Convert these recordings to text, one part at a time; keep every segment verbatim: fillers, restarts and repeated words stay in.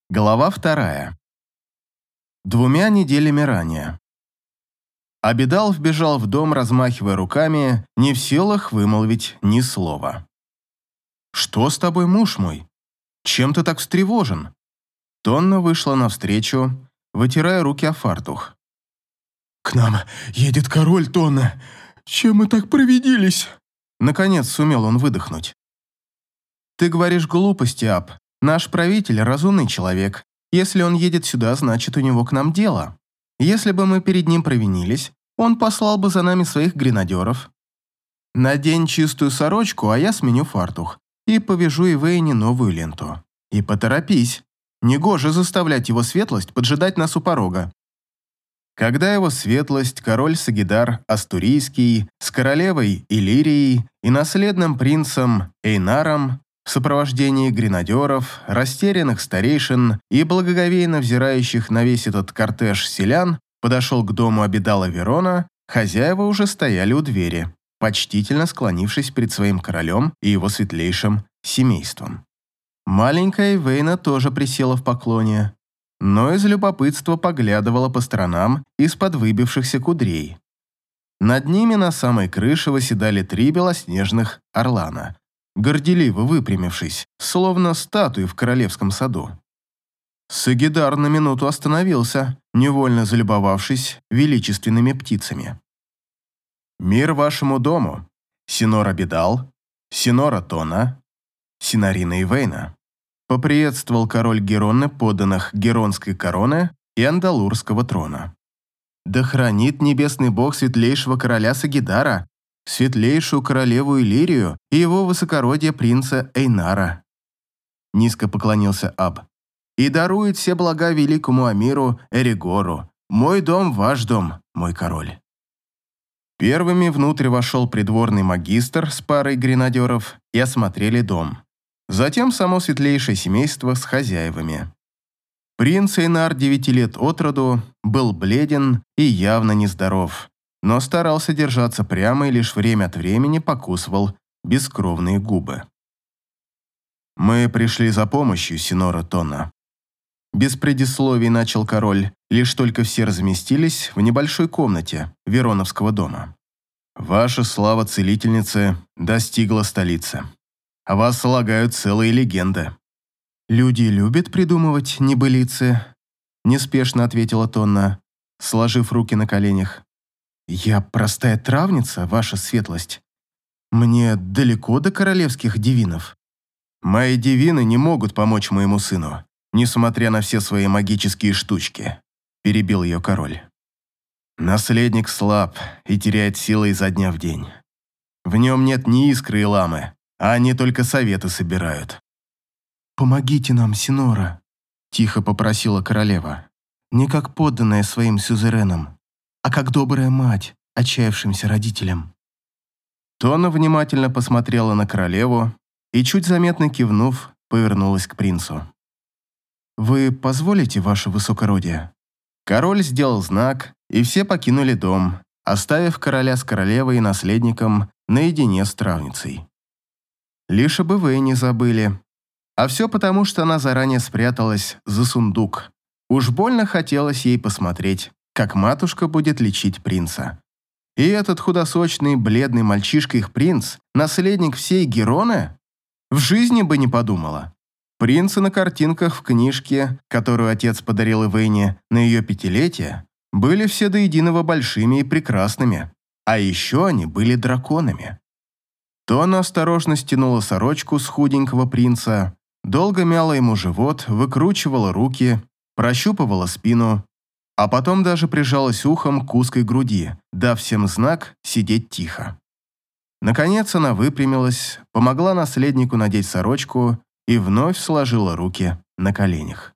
Глава вторая. Двумя неделями ранее. Абидал вбежал в дом, размахивая руками, не в силах вымолвить ни слова. «Что с тобой, муж мой? Чем ты так встревожен?» Тонна вышла навстречу, вытирая руки о фартух. «К нам едет король, Тонна. Чем мы так провинились?» Наконец сумел он выдохнуть. «Ты говоришь глупости, Аб. Наш правитель – разумный человек. Если он едет сюда, значит, у него к нам дело. Если бы мы перед ним провинились, он послал бы за нами своих гренадеров. Надень чистую сорочку, а я сменю фартух и повяжу Ивейне новую ленту. И поторопись. Негоже заставлять его светлость поджидать нас у порога». Когда его светлость, король Сагидар Астурийский, с королевой Иллирией и наследным принцем Эйнаром в сопровождении гренадеров, растерянных старейшин и благоговейно взирающих на весь этот кортеж селян, подошел к дому Абидала Верона, хозяева уже стояли у двери, почтительно склонившись перед своим королем и его светлейшим семейством. Маленькая Ивейна тоже присела в поклоне, но из любопытства поглядывала по сторонам из-под выбившихся кудрей. Над ними на самой крыше восседали три белоснежных орлана, горделиво выпрямившись, словно статуи в королевском саду. Сагидар на минуту остановился, невольно залюбовавшись величественными птицами. «Мир вашему дому, Синор Абидал, Синора Тона, Синарина Ивейна», поприветствовал король Героны подданных Геронской короны и Андалурского трона. «Да хранит небесный бог светлейшего короля Сагидара, светлейшую королеву Иллирию и его высокородие принца Эйнара». Низко поклонился Аб. «И дарует все блага великому Амиру Эригору. Мой дом, ваш дом, мой король». Первыми внутрь вошел придворный магистр с парой гренадеров и осмотрели дом. Затем само светлейшее семейство с хозяевами. Принц Эйнар, девяти лет от роду, был бледен и явно нездоров, но старался держаться прямо и лишь время от времени покусывал бескровные губы. «Мы пришли за помощью, Синора Тона». Без предисловий начал король, лишь только все разместились в небольшой комнате Вероновского дома. «Ваша слава целительницы достигла столицы. О вас слагают целые легенды». «Люди любят придумывать небылицы», – неспешно ответила Тонна, сложив руки на коленях. «Я простая травница, ваша светлость. Мне далеко до королевских дивинов». «Мои дивины не могут помочь моему сыну, несмотря на все свои магические штучки», – перебил ее король. «Наследник слаб и теряет силы изо дня в день. В нем нет ни искры и ламы, а они только советы собирают». «Помогите нам, Синора», – тихо попросила королева. «Не как подданная своим сюзеренам, а как добрая мать отчаявшимся родителям». Тона внимательно посмотрела на королеву и, чуть заметно кивнув, повернулась к принцу. «Вы позволите, ваше высокородие?» Король сделал знак, и все покинули дом, оставив короля с королевой и наследником наедине с травницей. Лишь об Иве не забыли. А все потому, что она заранее спряталась за сундук. Уж больно хотелось ей посмотреть, как матушка будет лечить принца. И этот худосочный, бледный мальчишка их принц, наследник всей Героны, в жизни бы не подумала. Принцы на картинках в книжке, которую отец подарил Ивейне на ее пятилетие, были все до единого большими и прекрасными. А еще они были драконами. Тона осторожно стянула сорочку с худенького принца, долго мяла ему живот, выкручивала руки, прощупывала спину, а потом даже прижалась ухом к узкой груди, дав всем знак сидеть тихо. Наконец она выпрямилась, помогла наследнику надеть сорочку и вновь сложила руки на коленях.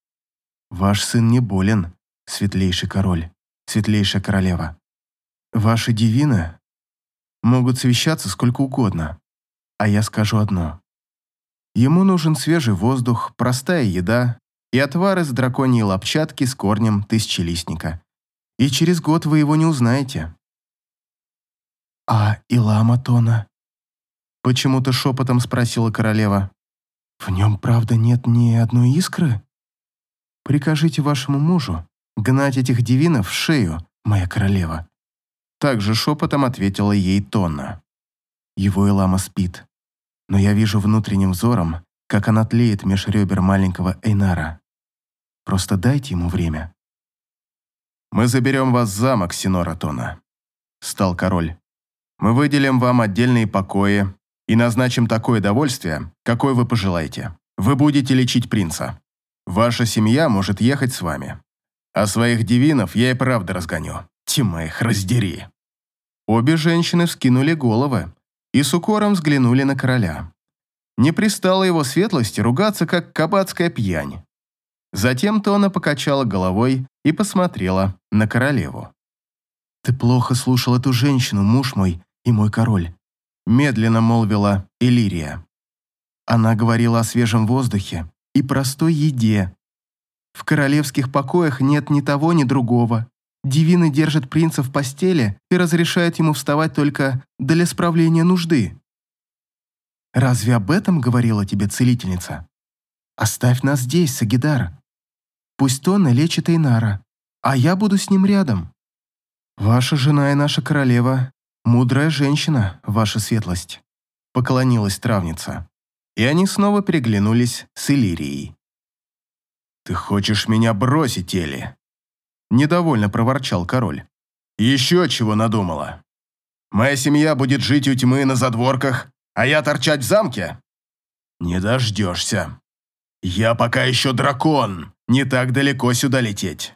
«Ваш сын не болен, светлейший король, светлейшая королева. Ваши дивины могут совещаться сколько угодно, а я скажу одно. Ему нужен свежий воздух, простая еда и отвар из драконьей лапчатки с корнем тысячелистника. И через год вы его не узнаете». «А Илама Тона?» Почему-то шепотом спросила королева. В нем, правда, нет ни одной искры? Прикажите вашему мужу гнать этих девинов в шею, моя королева». Также шепотом ответила ей Тонна. Его Элама спит, но я вижу внутренним взором, как она тлеет меж ребер маленького Эйнара. Просто дайте ему время. «Мы заберем вас в замок, Синора Тонна», — стал король. «Мы выделим вам отдельные покои и назначим такое довольствие, какое вы пожелаете. Вы будете лечить принца. Ваша семья может ехать с вами. А своих девинов я и правда разгоню. Тьма их раздери». Обе женщины вскинули головы и с укором взглянули на короля. Не пристало его светлости ругаться, как кабацкая пьянь. Затем Тонна покачала головой и посмотрела на королеву. «Ты плохо слушал эту женщину, муж мой и мой король», медленно молвила Элирия. Она говорила о свежем воздухе и простой еде. В королевских покоях нет ни того, ни другого. Девины держат принца в постели и разрешают ему вставать только для справления нужды. Разве об этом говорила тебе целительница? Оставь нас здесь, Сагидар. Пусть Тонна лечит Эйнара, а я буду с ним рядом. Ваша жена и наша королева – мудрая женщина, ваша светлость», – поклонилась травница. И они снова переглянулись с Элирией. «Ты хочешь меня бросить, Эли?» Недовольно проворчал король. «Еще чего надумала? Моя семья будет жить у тьмы на задворках, а я торчать в замке? Не дождешься. Я пока еще дракон, не так далеко сюда лететь.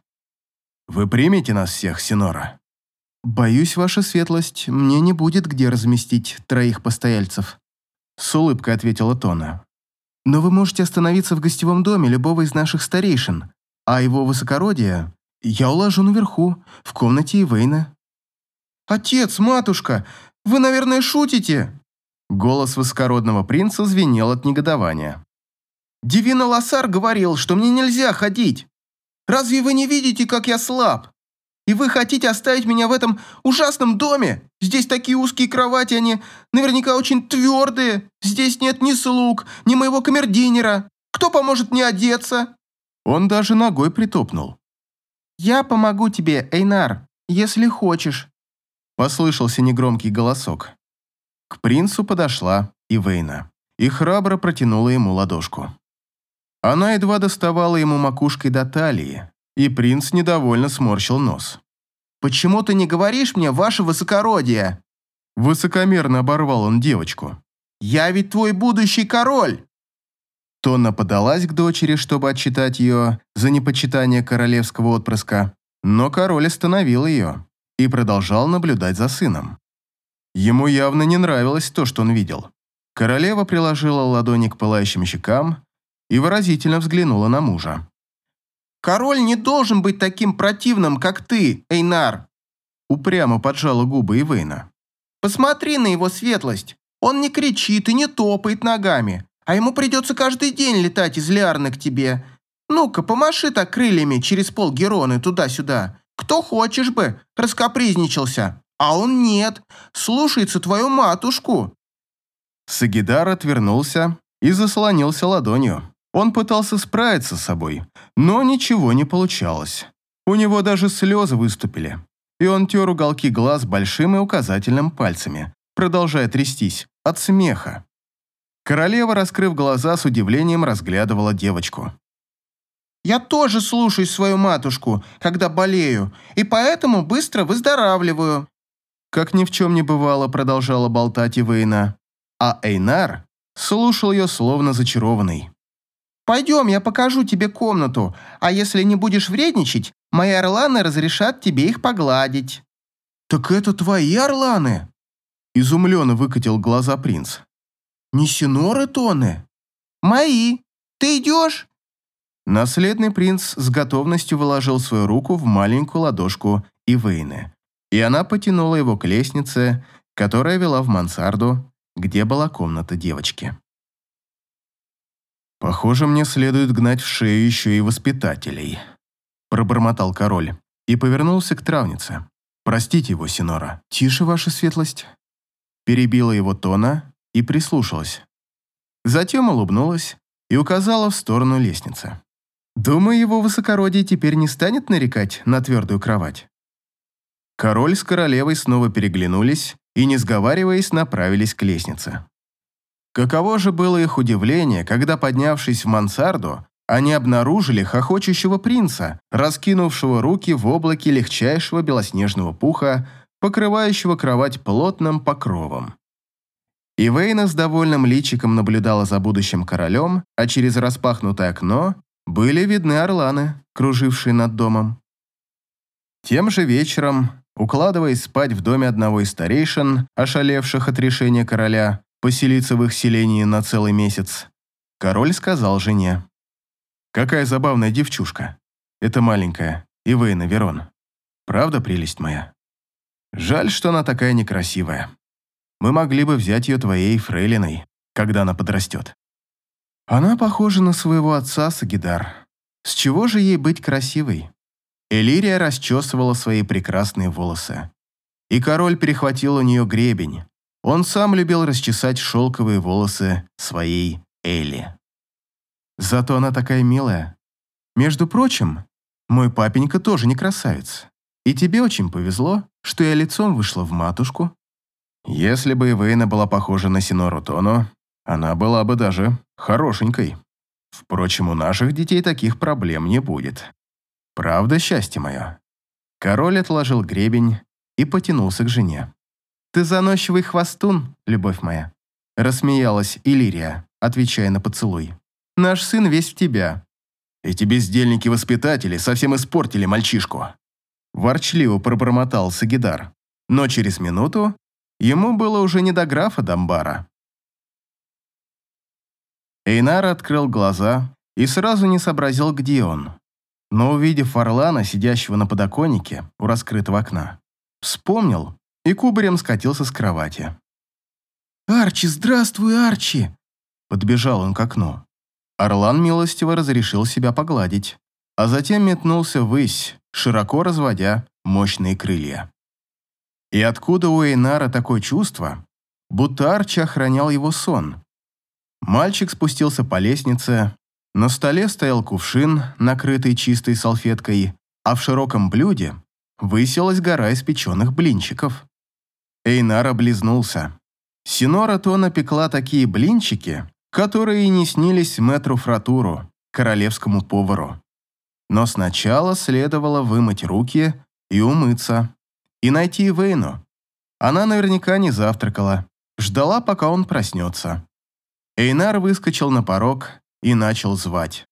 Вы примете нас всех, Синора?» «Боюсь, ваша светлость, мне не будет где разместить троих постояльцев», – с улыбкой ответила Тонна. «Но вы можете остановиться в гостевом доме любого из наших старейшин, а его высокородие я уложу наверху, в комнате Ивейна». «Отец, матушка, вы, наверное, шутите?» Голос высокородного принца звенел от негодования. «Дивина Лассар говорил, что мне нельзя ходить. Разве вы не видите, как я слаб? И вы хотите оставить меня в этом ужасном доме? Здесь такие узкие кровати, они наверняка очень твердые. Здесь нет ни слуг, ни моего камердинера. Кто поможет мне одеться?» Он даже ногой притопнул. «Я помогу тебе, Эйнар, если хочешь», – послышался негромкий голосок. К принцу подошла Ивейна и храбро протянула ему ладошку. Она едва доставала ему макушкой до талии, и принц недовольно сморщил нос. «Почему ты не говоришь мне, ваше высокородие?» Высокомерно оборвал он девочку. «Я ведь твой будущий король!» Тонна подалась к дочери, чтобы отчитать ее за непочитание королевского отпрыска, но король остановил ее и продолжал наблюдать за сыном. Ему явно не нравилось то, что он видел. Королева приложила ладони к пылающим щекам и выразительно взглянула на мужа. «Король не должен быть таким противным, как ты, Эйнар!» Упрямо поджала губы Ивейна. «Посмотри на его светлость. Он не кричит и не топает ногами, а ему придется каждый день летать из Лиарны к тебе. Ну-ка, помаши так крыльями через пол Героны туда-сюда. Кто хочешь бы, раскапризничался. А он нет, слушается твою матушку». Сагидар отвернулся и заслонился ладонью. Он пытался справиться с собой, но ничего не получалось. У него даже слезы выступили, и он тер уголки глаз большим и указательным пальцами, продолжая трястись от смеха. Королева, раскрыв глаза, с удивлением разглядывала девочку. «Я тоже слушаюсь свою матушку, когда болею, и поэтому быстро выздоравливаю». Как ни в чем не бывало, продолжала болтать Ивейна, а Эйнар слушал ее словно зачарованный. «Пойдем, я покажу тебе комнату, а если не будешь вредничать, мои орланы разрешат тебе их погладить». «Так это твои орланы?» Изумленно выкатил глаза принц. «Не Синоры Тонны?» «Мои. Ты идешь?» Наследный принц с готовностью вложил свою руку в маленькую ладошку Ивейны, и она потянула его к лестнице, которая вела в мансарду, где была комната девочки. «Похоже, мне следует гнать в шею еще и воспитателей», – пробормотал король и повернулся к травнице. «Простите его, Синора». «Тише, ваша светлость», – перебила его Тонна и прислушалась. Затем улыбнулась и указала в сторону лестницы. Думаю, его высокородие теперь не станет нарекать на твердую кровать. Король с королевой снова переглянулись и, не сговариваясь, направились к лестнице. Каково же было их удивление, когда, поднявшись в мансарду, они обнаружили хохочущего принца, раскинувшего руки в облаке легчайшего белоснежного пуха, покрывающего кровать плотным покровом. Ивейна с довольным личиком наблюдала за будущим королем, а через распахнутое окно были видны орланы, кружившие над домом. Тем же вечером, укладываясь спать в доме одного из старейшин, ошалевших от решения короля поселиться в их селении на целый месяц, король сказал жене: «Какая забавная девчушка. Это маленькая Ивейна Верон. Правда, прелесть моя? Жаль, что она такая некрасивая. Мы могли бы взять ее твоей фрейлиной, когда она подрастет. Она похожа на своего отца, Сагидар. С чего же ей быть красивой?» Элирия расчесывала свои прекрасные волосы. И король перехватил у нее гребень. Он сам любил расчесать шелковые волосы своей Элли. Зато она такая милая. Между прочим, мой папенька тоже не красавец. И тебе очень повезло, что я лицом вышла в матушку. Если бы Ивейна была похожа на Синору Тону, она была бы даже хорошенькой. Впрочем, у наших детей таких проблем не будет. Правда, счастье мое?» Король отложил гребень и потянулся к жене. «Ты заносчивый хвостун, любовь моя», — рассмеялась Иллирия, отвечая на поцелуй. «Наш сын весь в тебя». «Эти бездельники-воспитатели совсем испортили мальчишку», — ворчливо пробормотал Сагидар. Но через минуту ему было уже не до графа Дамбара. Эйнар открыл глаза и сразу не сообразил, где он. Но, увидев Орлана, сидящего на подоконнике у раскрытого окна, вспомнил и кубарем скатился с кровати. «Арчи, здравствуй, Арчи!» Подбежал он к окну. Орлан милостиво разрешил себя погладить, а затем метнулся ввысь, широко разводя мощные крылья. И откуда у Эйнара такое чувство, будто Арчи охранял его сон? Мальчик спустился по лестнице. На столе стоял кувшин, накрытый чистой салфеткой, а в широком блюде высилась гора испеченных блинчиков. Эйнар облизнулся. Синора Тона пекла такие блинчики, которые и не снились мэтру Фратуру, королевскому повару. Но сначала следовало вымыть руки и умыться, и найти Ивейну. Она наверняка не завтракала, ждала, пока он проснется. Эйнар выскочил на порог и начал звать.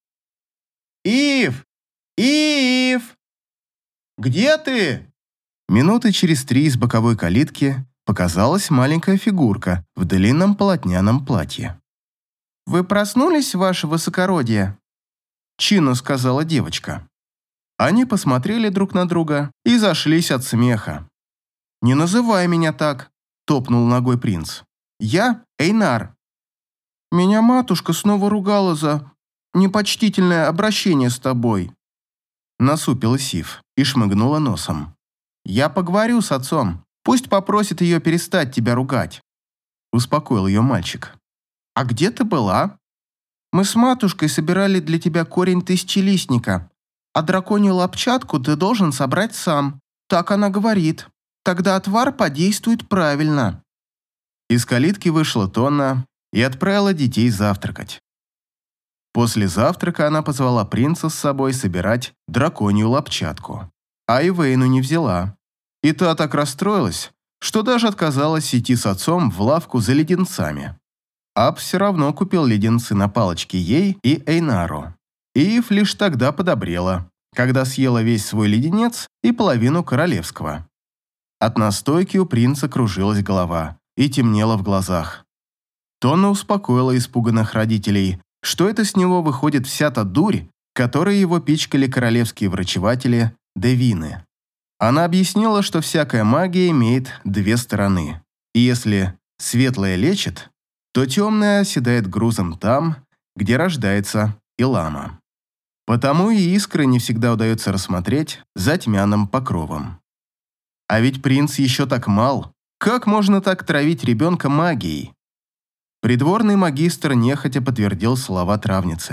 «Ив! Ив! Где ты?» Минуты через три из боковой калитки показалась маленькая фигурка в длинном полотняном платье. «Вы проснулись, ваше высокородие?» чинно сказала девочка. Они посмотрели друг на друга и зашлись от смеха. «Не называй меня так», — топнул ногой принц. «Я Эйнар». «Меня матушка снова ругала за непочтительное обращение с тобой», — насупилась Ив и шмыгнула носом. «Я поговорю с отцом, пусть попросит ее перестать тебя ругать», — успокоил ее мальчик. «А где ты была?» «Мы с матушкой собирали для тебя корень тысячелистника, а драконью лапчатку ты должен собрать сам. Так она говорит. Тогда отвар подействует правильно». Из калитки вышла Тонна и отправила детей завтракать. После завтрака она позвала принца с собой собирать драконью лапчатку, а Ивейну не взяла. И та так расстроилась, что даже отказалась идти с отцом в лавку за леденцами. Аб все равно купил леденцы на палочке ей и Эйнару. И Ив лишь тогда подобрела, когда съела весь свой леденец и половину королевского. От настойки у принца кружилась голова и темнело в глазах. Тонна успокоила испуганных родителей, что это с него выходит вся та дурь, которой его пичкали королевские врачеватели Девины. Она объяснила, что всякая магия имеет две стороны, и если светлая лечит, то темная оседает грузом там, где рождается Илама. Потому и искры не всегда удается рассмотреть за тьмяным покровом. А ведь принц еще так мал, как можно так травить ребенка магией? Придворный магистр нехотя подтвердил слова травницы.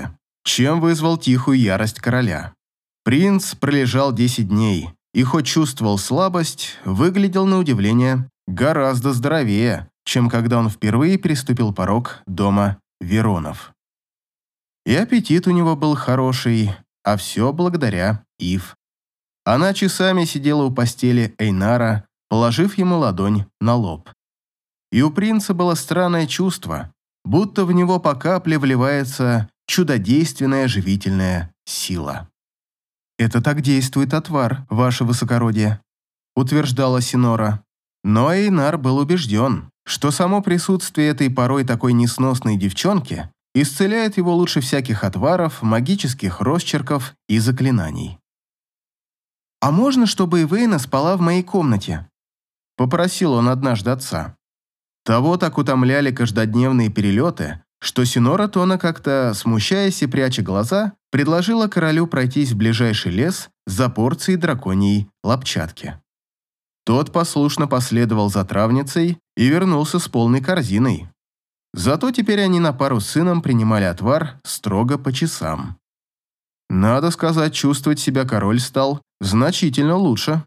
чем вызвал тихую ярость короля. Принц пролежал десять дней и, хоть чувствовал слабость, выглядел на удивление гораздо здоровее, чем когда он впервые переступил порог дома Веронов. И аппетит у него был хороший, а все благодаря Ив. Она часами сидела у постели Эйнара, положив ему ладонь на лоб. И у принца было странное чувство, будто в него по капле вливается чудодейственная живительная сила. «Это так действует отвар, ваше высокородие», — утверждала Синора. Но Эйнар был убежден, что само присутствие этой порой такой несносной девчонки исцеляет его лучше всяких отваров, магических росчерков и заклинаний. «А можно, чтобы Эвейна спала в моей комнате?» — попросил он однажды отца. Того так утомляли каждодневные перелеты, что Синора Тона, как-то смущаясь и пряча глаза, предложила королю пройтись в ближайший лес за порцией драконьей лапчатки. Тот послушно последовал за травницей и вернулся с полной корзиной. Зато теперь они на пару с сыном принимали отвар строго по часам. Надо сказать, чувствовать себя король стал значительно лучше.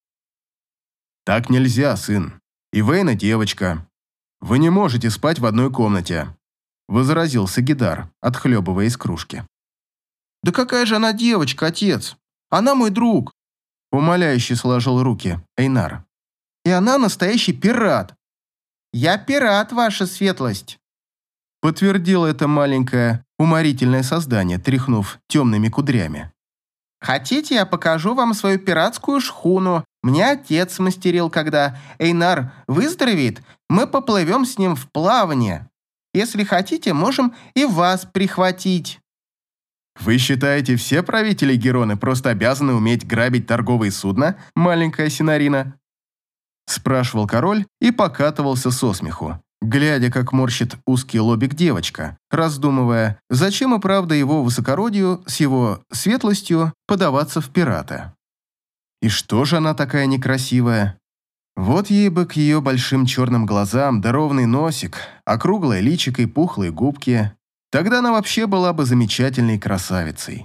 «Так нельзя, сын. Эвейна девочка. Вы не можете спать в одной комнате», — возразил Сагидар, отхлебывая из кружки. «Да какая же она девочка, отец? Она мой друг!» — умоляюще сложил руки Эйнар. «И она настоящий пират!» «Я пират, ваша светлость!» — подтвердило это маленькое уморительное создание, тряхнув темными кудрями. «Хотите, я покажу вам свою пиратскую шхуну? Мне отец мастерил, когда Эйнар выздоровеет, мы поплывем с ним в плавание. Если хотите, можем и вас прихватить». «Вы считаете, все правители Героны просто обязаны уметь грабить торговые судна, маленькая Синарина?» Спрашивал король и покатывался со смеху, глядя, как морщит узкий лобик девочка, раздумывая, зачем и правда его высокородию с его светлостью подаваться в пираты. И что же она такая некрасивая? Вот ей бы к ее большим черным глазам да ровный носик, округлое личико и пухлые губки. Тогда она вообще была бы замечательной красавицей.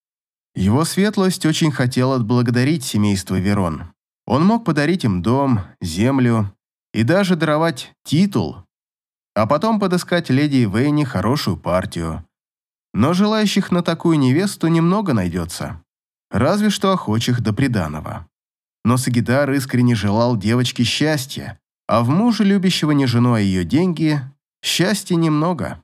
Его светлость очень хотел отблагодарить семейство Верон. Он мог подарить им дом, землю и даже даровать титул, а потом подыскать леди Эвейне хорошую партию. Но желающих на такую невесту немного найдется, разве что охочих до приданого. Но Сагидар искренне желал девочке счастья, а в муже, любящего не жену, а ее деньги, счастья немного.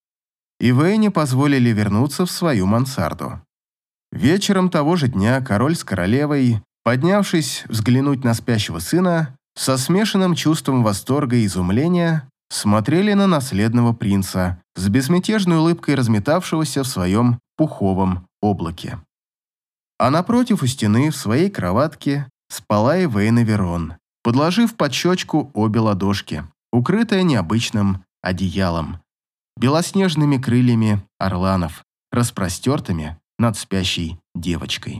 Эвейне позволили вернуться в свою мансарду. Вечером того же дня король с королевой, поднявшись взглянуть на спящего сына, со смешанным чувством восторга и изумления смотрели на наследного принца с безмятежной улыбкой разметавшегося в своем пуховом облаке. А напротив у стены в своей кроватке спала Эвейна Верон, подложив под щечку обе ладошки, укрытая необычным одеялом, белоснежными крыльями орланов, распростертыми над спящей девочкой.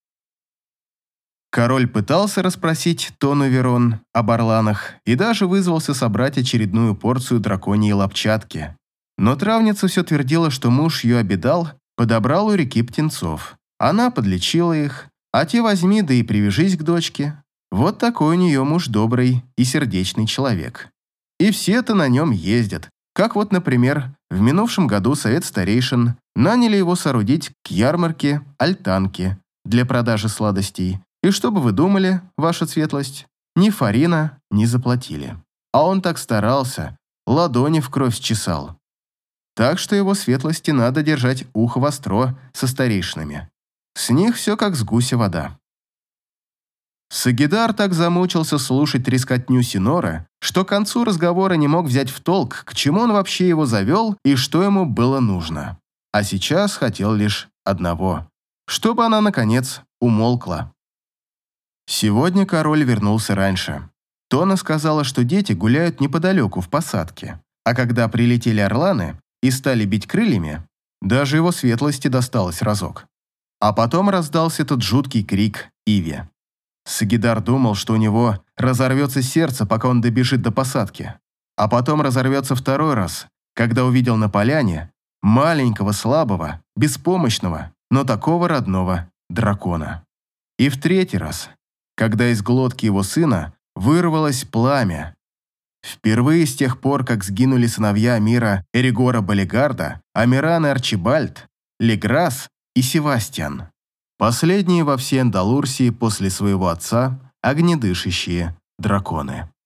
Король пытался расспросить Тону Верон об орланах и даже вызвался собрать очередную порцию драконьей лапчатки. Но травница все твердила, что муж ее обедал, подобрал у реки птенцов. Она подлечила их, а те возьми да и привяжись к дочке. Вот такой у нее муж добрый и сердечный человек. И все-то на нем ездят. Как вот, например, в минувшем году совет старейшин наняли его соорудить к ярмарке альтанки для продажи сладостей. И что бы вы думали, ваша светлость, ни фарина не заплатили. А он так старался, ладони в кровь счесал. Так что его светлости надо держать ухо востро со старейшинами. С них все как с гуся вода. Сагидар так замучился слушать трескотню Синора, что к концу разговора не мог взять в толк, к чему он вообще его завел и что ему было нужно. А сейчас хотел лишь одного, чтобы она, наконец, умолкла. Сегодня король вернулся раньше. Тона сказала, что дети гуляют неподалеку в посадке, а когда прилетели орланы и стали бить крыльями, даже его светлости досталось разок. А потом раздался тот жуткий крик Иве. Сагидар думал, что у него разорвется сердце, пока он добежит до посадки, а потом разорвется второй раз, когда увидел на поляне маленького, слабого беспомощного, но такого родного дракона. И в третий раз, когда из глотки его сына вырвалось пламя. Впервые с тех пор, как сгинули сыновья Мира Эригора Балигарда, Амиран и Арчибальд, Леграс и Севастьян. Последние во всей Андалурсии после своего отца огнедышащие драконы.